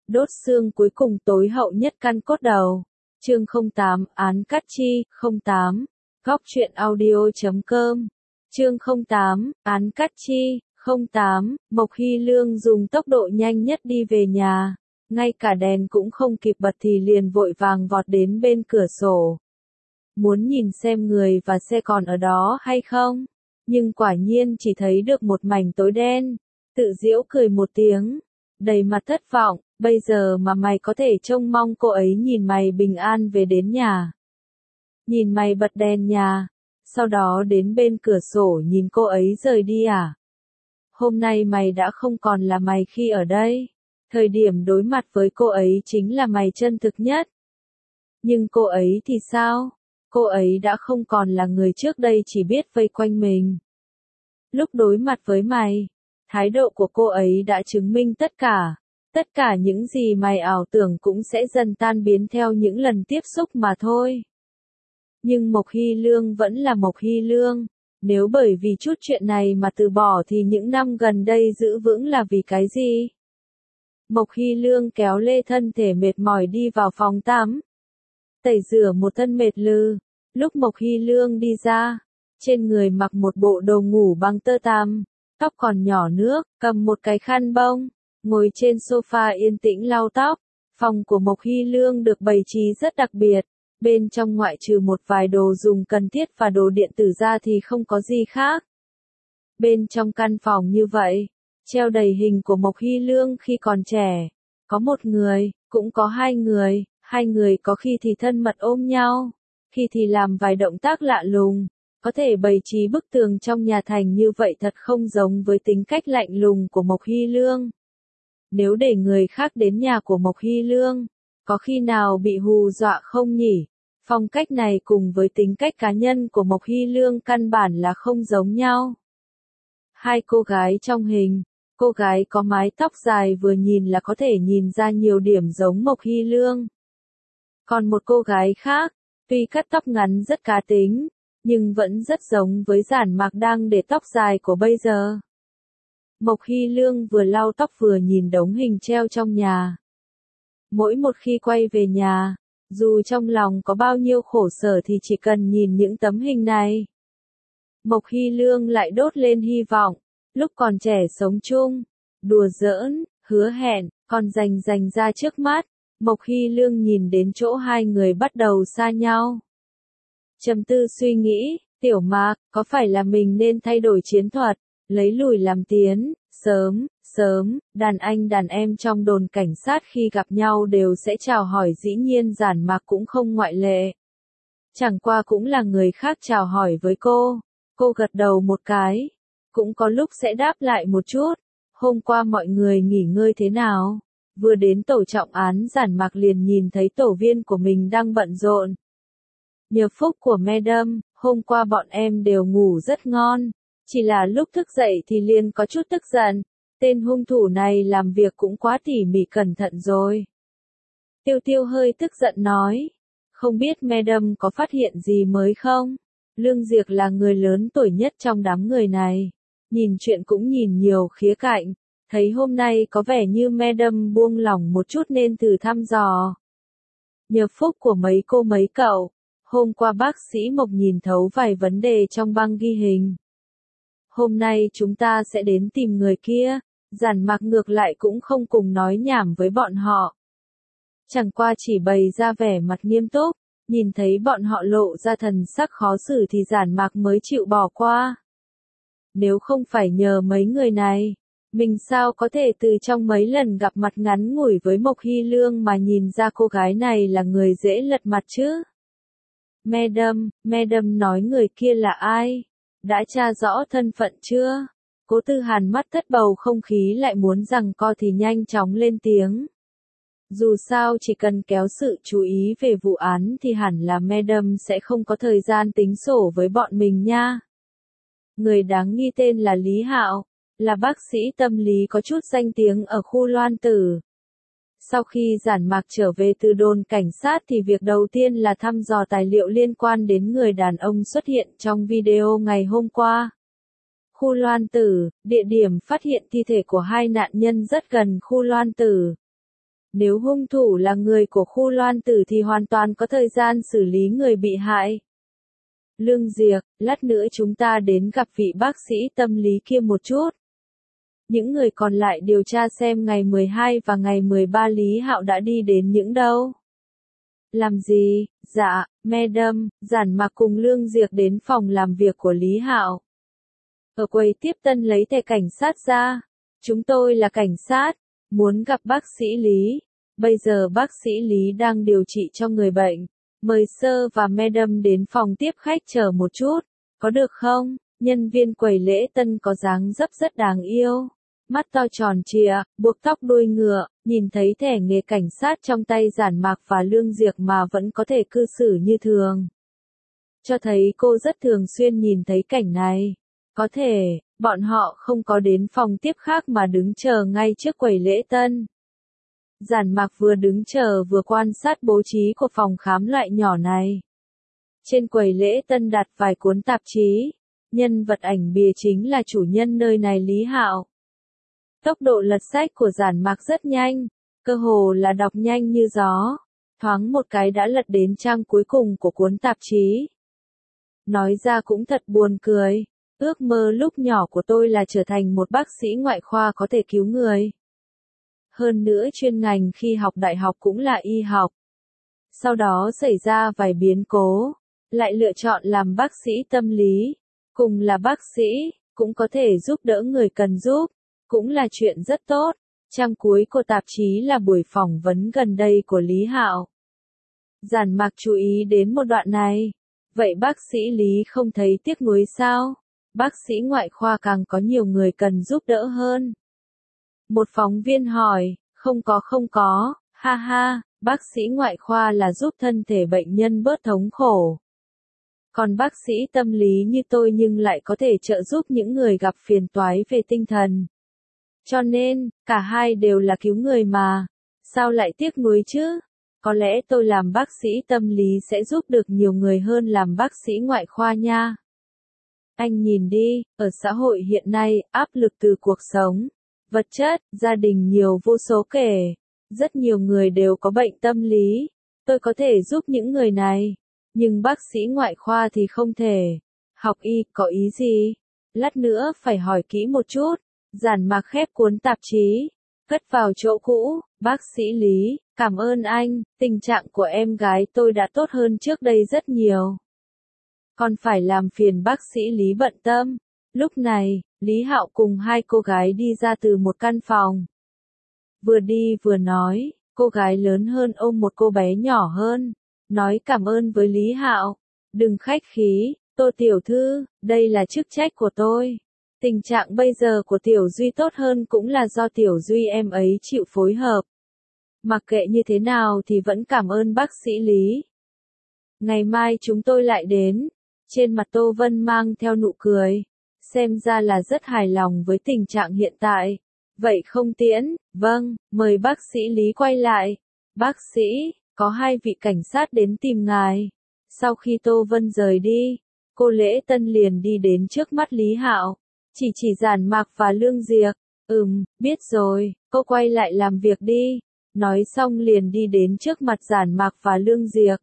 Đốt xương cuối cùng tối hậu nhất căn cốt đầu. Chương 08, án Cát Chi, 08. Góc truyện audio.com. Chương 08, án Cát Chi, 08. Mộc Hy Lương dùng tốc độ nhanh nhất đi về nhà, ngay cả đèn cũng không kịp bật thì liền vội vàng vọt đến bên cửa sổ. Muốn nhìn xem người và xe còn ở đó hay không, nhưng quả nhiên chỉ thấy được một mảnh tối đen. Tự giễu cười một tiếng, đầy mặt thất vọng, bây giờ mà mày có thể trông mong cô ấy nhìn mày bình an về đến nhà. Nhìn mày bật đèn nhà, sau đó đến bên cửa sổ nhìn cô ấy rời đi à? Hôm nay mày đã không còn là mày khi ở đây. Thời điểm đối mặt với cô ấy chính là mày chân thực nhất. Nhưng cô ấy thì sao? Cô ấy đã không còn là người trước đây chỉ biết vây quanh mình. Lúc đối mặt với mày, thái độ của cô ấy đã chứng minh tất cả. Tất cả những gì mày ảo tưởng cũng sẽ dần tan biến theo những lần tiếp xúc mà thôi. Nhưng Mộc Hy Lương vẫn là Mộc Hy Lương. Nếu bởi vì chút chuyện này mà từ bỏ thì những năm gần đây giữ vững là vì cái gì? Mộc Hy Lương kéo lê thân thể mệt mỏi đi vào phòng tắm. Tẩy rửa một thân mệt lừ. Lúc Mộc Hy Lương đi ra, trên người mặc một bộ đồ ngủ bằng tơ tằm, tóc còn nhỏ nước, cầm một cái khăn bông, ngồi trên sofa yên tĩnh lau tóc. Phòng của Mộc Hy Lương được bày trí rất đặc biệt. Bên trong ngoại trừ một vài đồ dùng cần thiết và đồ điện tử ra thì không có gì khác. Bên trong căn phòng như vậy, treo đầy hình của Mộc Hy Lương khi còn trẻ. Có một người, cũng có hai người có khi thì thân mật ôm nhau, khi thì làm vài động tác lạ lùng. Có thể bày trí bức tường trong nhà thành như vậy thật không giống với tính cách lạnh lùng của Mộc Hy Lương. Nếu để người khác đến nhà của Mộc Hy Lương, có khi nào bị hù dọa không nhỉ? Phong cách này cùng với tính cách cá nhân của Mộc Hy Lương căn bản là không giống nhau. Hai cô gái trong hình, cô gái có mái tóc dài vừa nhìn là có thể nhìn ra nhiều điểm giống Mộc Hy Lương. Còn một cô gái khác, tuy cắt tóc ngắn rất cá tính, nhưng vẫn rất giống với Giản Mạc đang để tóc dài của bây giờ. Mộc Hy Lương vừa lau tóc vừa nhìn đống hình treo trong nhà. Mỗi một khi quay về nhà, dù trong lòng có bao nhiêu khổ sở thì chỉ cần nhìn những tấm hình này, Mộc Hy Lương lại đốt lên hy vọng. Lúc còn trẻ sống chung, đùa giỡn, hứa hẹn, còn dành ra trước mắt, Mộc Hy Lương nhìn đến chỗ hai người bắt đầu xa nhau. Trầm tư suy nghĩ, Tiểu Mạc, có phải là mình nên thay đổi chiến thuật, lấy lùi làm tiến? Sớm, đàn anh đàn em trong đồn cảnh sát khi gặp nhau đều sẽ chào hỏi, dĩ nhiên Giản Mạc cũng không ngoại lệ. Chẳng qua cũng là người khác chào hỏi với cô gật đầu một cái, cũng có lúc sẽ đáp lại một chút. Hôm qua mọi người nghỉ ngơi thế nào? Vừa đến tổ trọng án Giản Mạc liền nhìn thấy tổ viên của mình đang bận rộn. Nhờ phúc của Madam, hôm qua bọn em đều ngủ rất ngon, chỉ là lúc thức dậy thì liền có chút tức giận. Tên hung thủ này làm việc cũng quá tỉ mỉ cẩn thận rồi. Tiêu hơi tức giận nói. Không biết Madam có phát hiện gì mới không? Lương Diệc là người lớn tuổi nhất trong đám người này. Nhìn chuyện cũng nhìn nhiều khía cạnh. Thấy hôm nay có vẻ như Madam buông lỏng một chút nên thử thăm dò. Nhờ phúc của mấy cô mấy cậu, hôm qua bác sĩ Mộc nhìn thấu vài vấn đề trong băng ghi hình. Hôm nay chúng ta sẽ đến tìm người kia. Giản Mạc ngược lại cũng không cùng nói nhảm với bọn họ. Chẳng qua chỉ bày ra vẻ mặt nghiêm túc, nhìn thấy bọn họ lộ ra thần sắc khó xử thì Giản Mạc mới chịu bỏ qua. Nếu không phải nhờ mấy người này, mình sao có thể từ trong mấy lần gặp mặt ngắn ngủi với Mộc Hy Lương mà nhìn ra cô gái này là người dễ lật mặt chứ? Madam nói người kia là ai? Đã tra rõ thân phận chưa? Cố Tư Hàn mắt thất bầu không khí lại muốn giằng co thì nhanh chóng lên tiếng. Dù sao chỉ cần kéo sự chú ý về vụ án thì hẳn là Madam sẽ không có thời gian tính sổ với bọn mình nha. Người đáng nghi tên là Lý Hạo, là bác sĩ tâm lý có chút danh tiếng ở khu Loan Tử. Sau khi Giản Mạc trở về từ đồn cảnh sát thì việc đầu tiên là thăm dò tài liệu liên quan đến người đàn ông xuất hiện trong video ngày hôm qua. Khu Loan Tử, địa điểm phát hiện thi thể của hai nạn nhân rất gần khu Loan Tử. Nếu hung thủ là người của khu Loan Tử thì hoàn toàn có thời gian xử lý người bị hại. Lương Diệc, lát nữa chúng ta đến gặp vị bác sĩ tâm lý kia một chút. Những người còn lại điều tra xem ngày 12 và ngày 13 Lý Hạo đã đi đến những đâu. Làm gì? Dạ, Madam, Giản Mạc cùng Lương Diệc đến phòng làm việc của Lý Hạo. Ở quầy tiếp tân lấy thẻ cảnh sát ra. Chúng tôi là cảnh sát, muốn gặp bác sĩ Lý. Bây giờ bác sĩ Lý đang điều trị cho người bệnh. Mời Sir và Madam đến phòng tiếp khách chờ một chút, có được không? Nhân viên quầy lễ tân có dáng dấp rất đáng yêu. Mắt to tròn trịa, buộc tóc đuôi ngựa, nhìn thấy thẻ nghề cảnh sát trong tay Giản Mạc và Lương Diệc mà vẫn có thể cư xử như thường. Cho thấy cô rất thường xuyên nhìn thấy cảnh này. Có thể, bọn họ không có đến phòng tiếp khác mà đứng chờ ngay trước quầy lễ tân. Giản Mạc vừa đứng chờ vừa quan sát bố trí của phòng khám loại nhỏ này. Trên quầy lễ tân đặt vài cuốn tạp chí. Nhân vật ảnh bìa chính là chủ nhân nơi này Lý Hạo. Tốc độ lật sách của Giản Mạc rất nhanh, cơ hồ là đọc nhanh như gió. Thoáng một cái đã lật đến trang cuối cùng của cuốn tạp chí. Nói ra cũng thật buồn cười. Ước mơ lúc nhỏ của tôi là trở thành một bác sĩ ngoại khoa có thể cứu người. Hơn nữa chuyên ngành khi học đại học cũng là y học. Sau đó xảy ra vài biến cố, lại lựa chọn làm bác sĩ tâm lý. Cùng là bác sĩ, cũng có thể giúp đỡ người cần giúp, cũng là chuyện rất tốt. Trang cuối của tạp chí là buổi phỏng vấn gần đây của Lý Hạo. Giản Mạc chú ý đến một đoạn này. Vậy bác sĩ Lý không thấy tiếc nuối sao? Bác sĩ ngoại khoa càng có nhiều người cần giúp đỡ hơn. Một phóng viên hỏi, không có, ha ha, bác sĩ ngoại khoa là giúp thân thể bệnh nhân bớt thống khổ. Còn bác sĩ tâm lý như tôi nhưng lại có thể trợ giúp những người gặp phiền toái về tinh thần. Cho nên, cả hai đều là cứu người mà. Sao lại tiếc nuối chứ? Có lẽ tôi làm bác sĩ tâm lý sẽ giúp được nhiều người hơn làm bác sĩ ngoại khoa nha. Anh nhìn đi, ở xã hội hiện nay, áp lực từ cuộc sống, vật chất, gia đình nhiều vô số kể. Rất nhiều người đều có bệnh tâm lý. Tôi có thể giúp những người này. Nhưng bác sĩ ngoại khoa thì không thể. Học y, có ý gì? Lát nữa phải hỏi kỹ một chút. Giản Mạc khép cuốn tạp chí, cất vào chỗ cũ. Bác sĩ Lý, cảm ơn anh, tình trạng của em gái tôi đã tốt hơn trước đây rất nhiều. Còn phải làm phiền bác sĩ Lý bận tâm. Lúc này, Lý Hạo cùng hai cô gái đi ra từ một căn phòng. Vừa đi vừa nói, cô gái lớn hơn ôm một cô bé nhỏ hơn. Nói cảm ơn với Lý Hạo. Đừng khách khí, Tô tiểu thư, đây là chức trách của tôi. Tình trạng bây giờ của Tiểu Duy tốt hơn cũng là do Tiểu Duy em ấy chịu phối hợp. Mặc kệ như thế nào thì vẫn cảm ơn bác sĩ Lý. Ngày mai chúng tôi lại đến. Trên mặt Tô Vân mang theo nụ cười. Xem ra là rất hài lòng với tình trạng hiện tại. Vậy không tiễn, vâng, mời bác sĩ Lý quay lại. Bác sĩ, có hai vị cảnh sát đến tìm ngài. Sau khi Tô Vân rời đi, cô Lễ Tân liền đi đến trước mắt Lý Hạo. Chỉ Giản Mạc và Lương Diệc. Biết rồi, cô quay lại làm việc đi. Nói xong liền đi đến trước mặt Giản Mạc và Lương Diệc.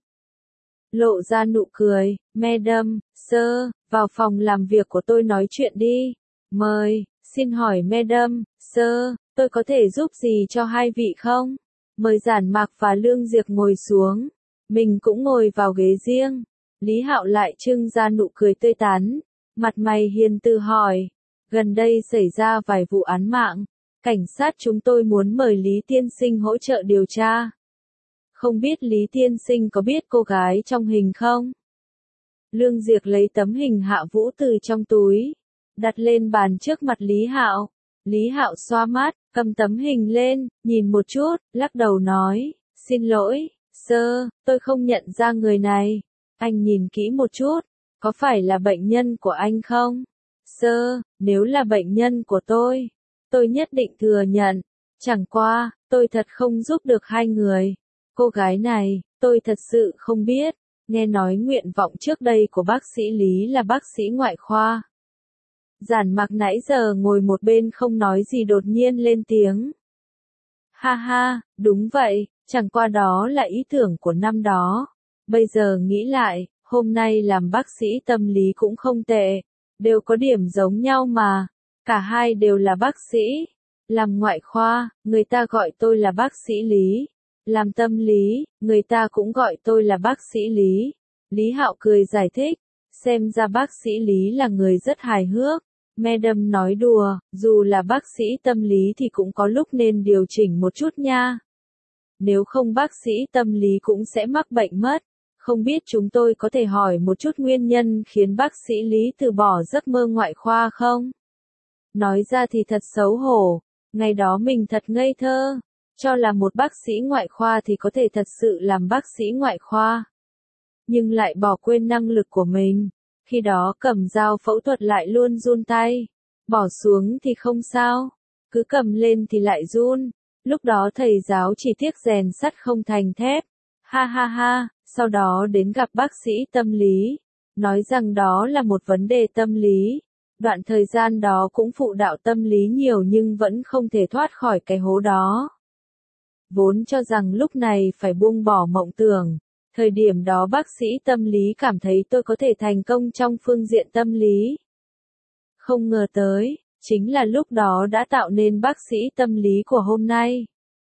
Lộ ra nụ cười, Madam, Sir, vào phòng làm việc của tôi nói chuyện đi. Mời, xin hỏi Madam, Sir, tôi có thể giúp gì cho hai vị không? Mời Giản Mạc và Lương Diệc ngồi xuống. Mình cũng ngồi vào ghế riêng. Lý Hạo lại trưng ra nụ cười tươi tắn. Mặt mày hiền từ hỏi. Gần đây xảy ra vài vụ án mạng. Cảnh sát chúng tôi muốn mời Lý Tiên Sinh hỗ trợ điều tra. Không biết Lý Tiên Sinh có biết cô gái trong hình không? Lương Diệc lấy tấm hình Hạ Vũ từ trong túi. Đặt lên bàn trước mặt Lý Hạo. Lý Hạo xoa mắt, cầm tấm hình lên, nhìn một chút, lắc đầu nói. Xin lỗi, Sir, tôi không nhận ra người này. Anh nhìn kỹ một chút, có phải là bệnh nhân của anh không? Sir, nếu là bệnh nhân của tôi nhất định thừa nhận. Chẳng qua, tôi thật không giúp được hai người. Cô gái này, tôi thật sự không biết. Nghe nói nguyện vọng trước đây của bác sĩ Lý là bác sĩ ngoại khoa. Giản Mạc nãy giờ ngồi một bên không nói gì đột nhiên lên tiếng. Ha ha, đúng vậy, chẳng qua đó là ý tưởng của năm đó. Bây giờ nghĩ lại, hôm nay làm bác sĩ tâm lý cũng không tệ, đều có điểm giống nhau mà, cả hai đều là bác sĩ. Làm ngoại khoa, người ta gọi tôi là bác sĩ Lý. Làm tâm lý, người ta cũng gọi tôi là bác sĩ Lý. Lý Hạo cười giải thích, xem ra bác sĩ Lý là người rất hài hước. Madam nói đùa, dù là bác sĩ tâm lý thì cũng có lúc nên điều chỉnh một chút nha. Nếu không bác sĩ tâm lý cũng sẽ mắc bệnh mất. Không biết chúng tôi có thể hỏi một chút nguyên nhân khiến bác sĩ Lý từ bỏ giấc mơ ngoại khoa không? Nói ra thì thật xấu hổ, ngày đó mình thật ngây thơ, cho là một bác sĩ ngoại khoa thì có thể thật sự làm bác sĩ ngoại khoa. Nhưng lại bỏ quên năng lực của mình, khi đó cầm dao phẫu thuật lại luôn run tay, bỏ xuống thì không sao, cứ cầm lên thì lại run, lúc đó thầy giáo chỉ tiếc rèn sắt không thành thép. Ha ha ha, sau đó đến gặp bác sĩ tâm lý, nói rằng đó là một vấn đề tâm lý. Đoạn thời gian đó cũng phụ đạo tâm lý nhiều nhưng vẫn không thể thoát khỏi cái hố đó. Vốn cho rằng lúc này phải buông bỏ mộng tưởng. Thời điểm đó bác sĩ tâm lý cảm thấy tôi có thể thành công trong phương diện tâm lý. Không ngờ tới, chính là lúc đó đã tạo nên bác sĩ tâm lý của hôm nay.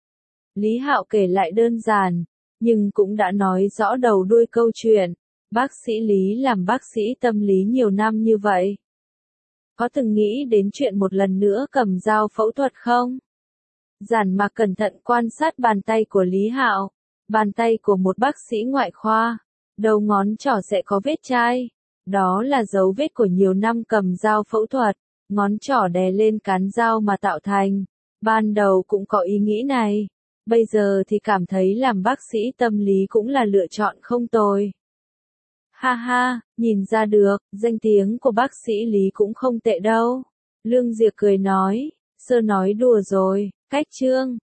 Lý Hạo kể lại đơn giản, nhưng cũng đã nói rõ đầu đuôi câu chuyện. Bác sĩ Lý làm bác sĩ tâm lý nhiều năm như vậy. Có từng nghĩ đến chuyện một lần nữa cầm dao phẫu thuật không? Giản Mạc cẩn thận quan sát bàn tay của Lý Hạo. Bàn tay của một bác sĩ ngoại khoa. Đầu ngón trỏ sẽ có vết chai. Đó là dấu vết của nhiều năm cầm dao phẫu thuật. Ngón trỏ đè lên cán dao mà tạo thành. Ban đầu cũng có ý nghĩ này. Bây giờ thì cảm thấy làm bác sĩ tâm lý cũng là lựa chọn không tồi. Ha ha, nhìn ra được, danh tiếng của bác sĩ Lý cũng không tệ đâu. Lương Diệp cười nói, sơ nói đùa rồi, cách chương.